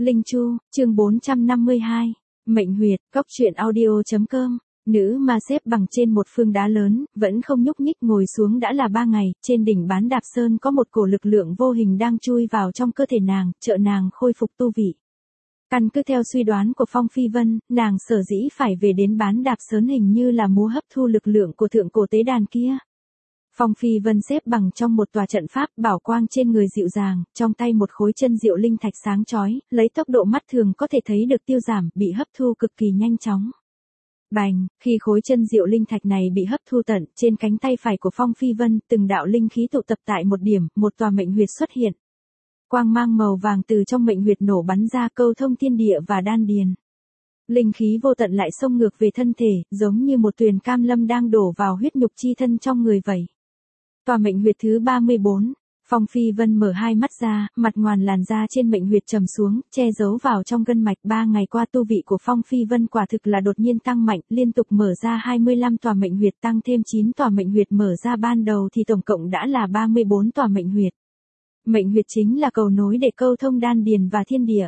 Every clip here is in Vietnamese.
Linh Chu, chương 452. Mệnh huyệt, cóc truyện audio.com. Nữ ma xếp bằng trên một phương đá lớn, vẫn không nhúc nhích, ngồi xuống đã là 3 ngày, trên đỉnh Bán Đạp Sơn có một cổ lực lượng vô hình đang chui vào trong cơ thể nàng, trợ nàng khôi phục tu vị. Căn cứ theo suy đoán của Phong Phi Vân, nàng sở dĩ phải về đến Bán Đạp Sơn hình như là muốn hấp thu lực lượng của thượng cổ tế đàn kia. Phong Phi Vân xếp bằng trong một tòa trận pháp, bảo quang trên người dịu dàng, trong tay một khối chân diệu linh thạch sáng chói, lấy tốc độ mắt thường có thể thấy được tiêu giảm, bị hấp thu cực kỳ nhanh chóng. Bành, khi khối chân diệu linh thạch này bị hấp thu tận, trên cánh tay phải của Phong Phi Vân, từng đạo linh khí tụ tập tại một điểm, một tòa mệnh huyệt xuất hiện. Quang mang màu vàng từ trong mệnh huyệt nổ bắn ra, câu thông thiên địa và đan điền. Linh khí vô tận lại xông ngược về thân thể, giống như một tuyền cam lâm đang đổ vào huyết nhục chi thân trong người vậy. Tòa mệnh huyệt thứ 34, Phong Phi Vân mở hai mắt ra, mặt ngoằn làn da trên mệnh huyệt trầm xuống, che giấu vào trong gân mạch. 3 ngày qua tu vị của Phong Phi Vân quả thực là đột nhiên tăng mạnh, liên tục mở ra 25 tòa mệnh huyệt, tăng thêm 9 tòa mệnh huyệt mở ra ban đầu thì tổng cộng đã là 34 tòa mệnh huyệt. Mệnh huyệt chính là cầu nối để câu thông đan điền và thiên địa.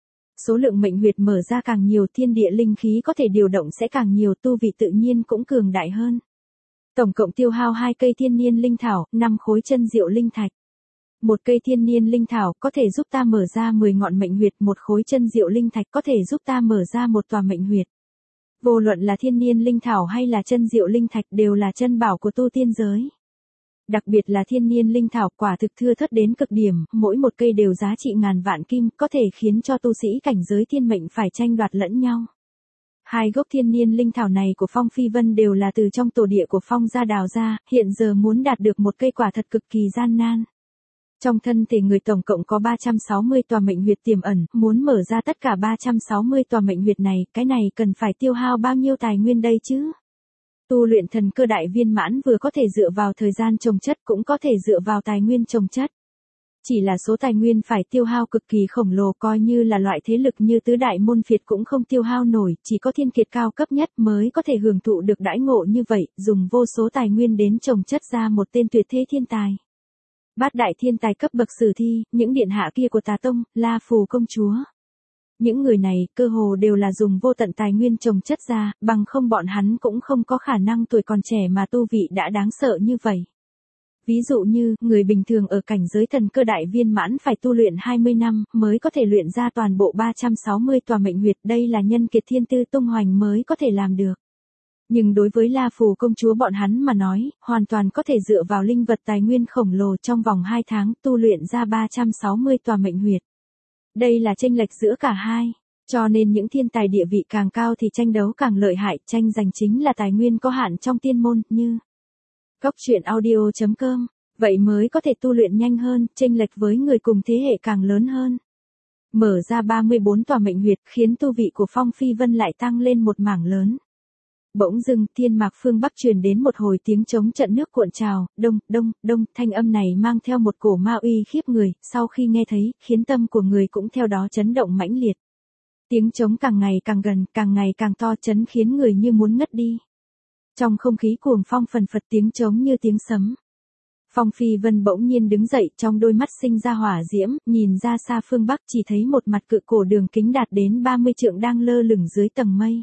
Số lượng mệnh huyệt mở ra càng nhiều, thiên địa linh khí có thể điều động sẽ càng nhiều, tu vị tự nhiên cũng cường đại hơn. Tổng cộng tiêu hao 2 cây thiên niên linh thảo, 5 khối chân diệu linh thạch. Một cây thiên niên linh thảo có thể giúp ta mở ra 10 ngọn mệnh huyệt, một khối chân diệu linh thạch có thể giúp ta mở ra một tòa mệnh huyệt. Vô luận là thiên niên linh thảo hay là chân diệu linh thạch đều là chân bảo của tu tiên giới. Đặc biệt là thiên niên linh thảo quả thực thưa thớt đến cực điểm, mỗi một cây đều giá trị ngàn vạn kim, có thể khiến cho tu sĩ cảnh giới thiên mệnh phải tranh đoạt lẫn nhau. 2 gốc thiên niên linh thảo này của Phong Phi Vân đều là từ trong tổ địa của Phong gia đào ra, hiện giờ muốn đạt được một cây quả thật cực kỳ gian nan. Trong thân thể người tổng cộng có 360 tòa mệnh huyệt tiềm ẩn, muốn mở ra tất cả 360 tòa mệnh huyệt này, cái này cần phải tiêu hao bao nhiêu tài nguyên đây chứ? Tu luyện thần cơ đại viên mãn vừa có thể dựa vào thời gian trồng chất, cũng có thể dựa vào tài nguyên trồng chất. Chỉ là số tài nguyên phải tiêu hao cực kỳ khổng lồ, coi như là loại thế lực như tứ đại môn phiệt cũng không tiêu hao nổi, chỉ có thiên kiệt cao cấp nhất mới có thể hưởng thụ được đãi ngộ như vậy, dùng vô số tài nguyên đến trồng chất ra một tên tuyệt thế thiên tài. Bát đại thiên tài cấp bậc sử thi, những điện hạ kia của Tà Tông, La Phù công chúa. Những người này, cơ hồ đều là dùng vô tận tài nguyên trồng chất ra, bằng không bọn hắn cũng không có khả năng tuổi còn trẻ mà tu vị đã đáng sợ như vậy. Ví dụ như, người bình thường ở cảnh giới thần cơ đại viên mãn phải tu luyện 20 năm, mới có thể luyện ra toàn bộ 360 tòa mệnh huyệt, đây là nhân kiệt thiên tư tung hoành mới có thể làm được. Nhưng đối với La Phù công chúa bọn hắn mà nói, hoàn toàn có thể dựa vào linh vật tài nguyên khổng lồ trong vòng 2 tháng tu luyện ra 360 tòa mệnh huyệt. Đây là chênh lệch giữa cả hai, cho nên những thiên tài địa vị càng cao thì tranh đấu càng lợi hại, tranh giành chính là tài nguyên có hạn trong tiên môn, như cóc truyện audio.com, vậy mới có thể tu luyện nhanh hơn, chênh lệch với người cùng thế hệ càng lớn hơn. Mở ra 34 tòa mệnh huyệt khiến tu vị của Phong Phi Vân lại tăng lên một mảng lớn. Bỗng dưng, thiên mạc phương Bắc truyền đến một hồi tiếng trống trận nước cuộn trào, đông, đông, đông, thanh âm này mang theo một cổ ma uy khiếp người, sau khi nghe thấy, khiến tâm của người cũng theo đó chấn động mãnh liệt. Tiếng trống càng ngày càng gần, càng ngày càng to, chấn khiến người như muốn ngất đi. Trong không khí cuồng phong phần phật, tiếng trống như tiếng sấm. Phong Phi Vân bỗng nhiên đứng dậy, trong đôi mắt sinh ra hỏa diễm, nhìn ra xa phương Bắc chỉ thấy một mặt cự cổ đường kính đạt đến 30 trượng đang lơ lửng dưới tầng mây.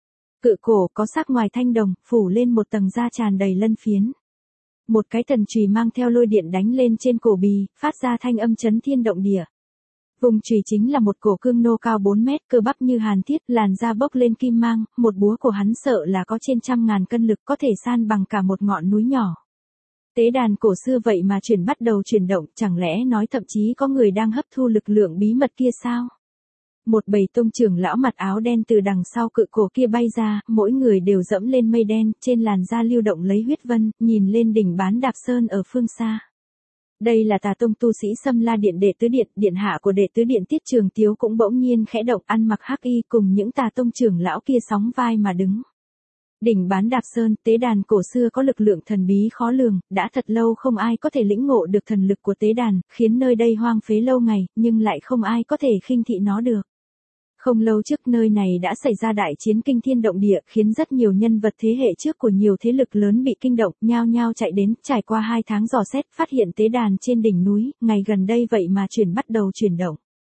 Cự cổ có sắc ngoài thanh đồng, phủ lên một tầng da tràn đầy lân phiến. Một cái thần chùy mang theo lôi điện đánh lên trên cổ bì, phát ra thanh âm chấn thiên động địa. Vùng chùy chính là một cổ cương nô cao 4 mét, cơ bắp như hàn thiết, làn da bốc lên kim mang, một búa của hắn sợ là có trên 100.000 cân lực, có thể san bằng cả một ngọn núi nhỏ. Tế đàn cổ xưa vậy mà bắt đầu chuyển động, chẳng lẽ nói thậm chí có người đang hấp thu lực lượng bí mật kia sao? Một bầy tông trưởng lão mặc áo đen từ đằng sau cự cổ kia bay ra, mỗi người đều dẫm lên mây đen, trên làn da lưu động lấy huyết vân, nhìn lên đỉnh Bán Đạp Sơn ở phương xa. Đây là Tà Tông tu sĩ Xâm La Điện đệ tứ điện, điện hạ của đệ tứ điện Tiết Trường Tiếu cũng bỗng nhiên khẽ động, ăn mặc hắc y cùng những Tà Tông trưởng lão kia sóng vai mà đứng. Đỉnh Bán Đạp Sơn, tế đàn cổ xưa có lực lượng thần bí khó lường, đã thật lâu không ai có thể lĩnh ngộ được thần lực của tế đàn, khiến nơi đây hoang phế lâu ngày, nhưng lại không ai có thể khinh thị nó được. Không lâu trước nơi này đã xảy ra đại chiến kinh thiên động địa, khiến rất nhiều nhân vật thế hệ trước của nhiều thế lực lớn bị kinh động, nhao nhao chạy đến, trải qua 2 tháng dò xét, phát hiện tế đàn trên đỉnh núi, ngày gần đây vậy mà bắt đầu chuyển động.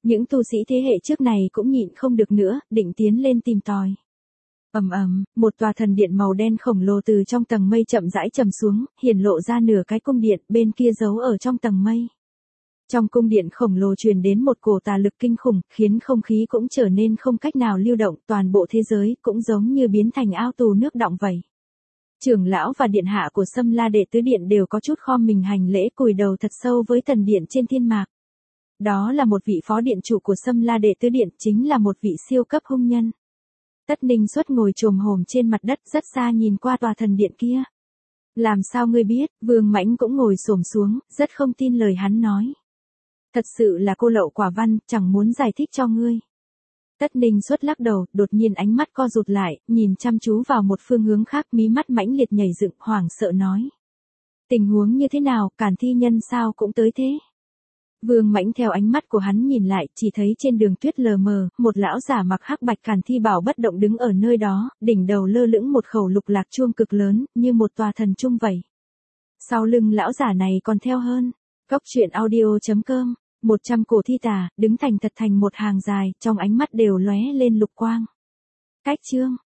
Những tu sĩ thế hệ trước này cũng nhịn không được nữa, định tiến lên tìm tòi. Ầm ầm, một tòa thần điện màu đen khổng lồ từ trong tầng mây chậm rãi trầm xuống, hiển lộ ra nửa cái cung điện, bên kia giấu ở trong tầng mây. Trong cung điện khổng lồ truyền đến một cổ tà lực kinh khủng, khiến không khí cũng trở nên không cách nào lưu động, toàn bộ thế giới cũng giống như biến thành ao tù nước đọng vậy. Trưởng lão và điện hạ của Sâm La Đệ Tứ Điện đều có chút khom mình hành lễ cúi đầu thật sâu với thần điện trên thiên mạc. Đó là một vị phó điện chủ của Sâm La Đệ Tứ Điện, chính là một vị siêu cấp hung nhân. Tất Ninh Xuất ngồi chồm hổm trên mặt đất rất xa nhìn qua tòa thần điện kia. Làm sao ngươi biết? Vương Mãnh cũng ngồi xổm xuống, rất không tin lời hắn nói. Thật sự là cô lậu quả văn, chẳng muốn giải thích cho ngươi. Tất Ninh Xuất lắc đầu, đột nhiên ánh mắt co rụt lại, nhìn chăm chú vào một phương hướng khác, mí mắt mãnh liệt nhảy dựng, hoảng sợ nói. Tình huống như thế nào, Càn Thi Nhân sao cũng tới thế? Vương Mãnh theo ánh mắt của hắn nhìn lại, chỉ thấy trên đường tuyết lờ mờ, một lão giả mặc hắc bạch Càn Thi bào bất động đứng ở nơi đó, đỉnh đầu lơ lửng một khẩu lục lạc chuông cực lớn, như một tòa thần trung vậy. Sau lưng lão giả này còn theo hơn. Cốc truyện audio.com, 100 cổ thi tà, đứng thành thật thành một hàng dài, trong ánh mắt đều lóe lên lục quang. Cách chương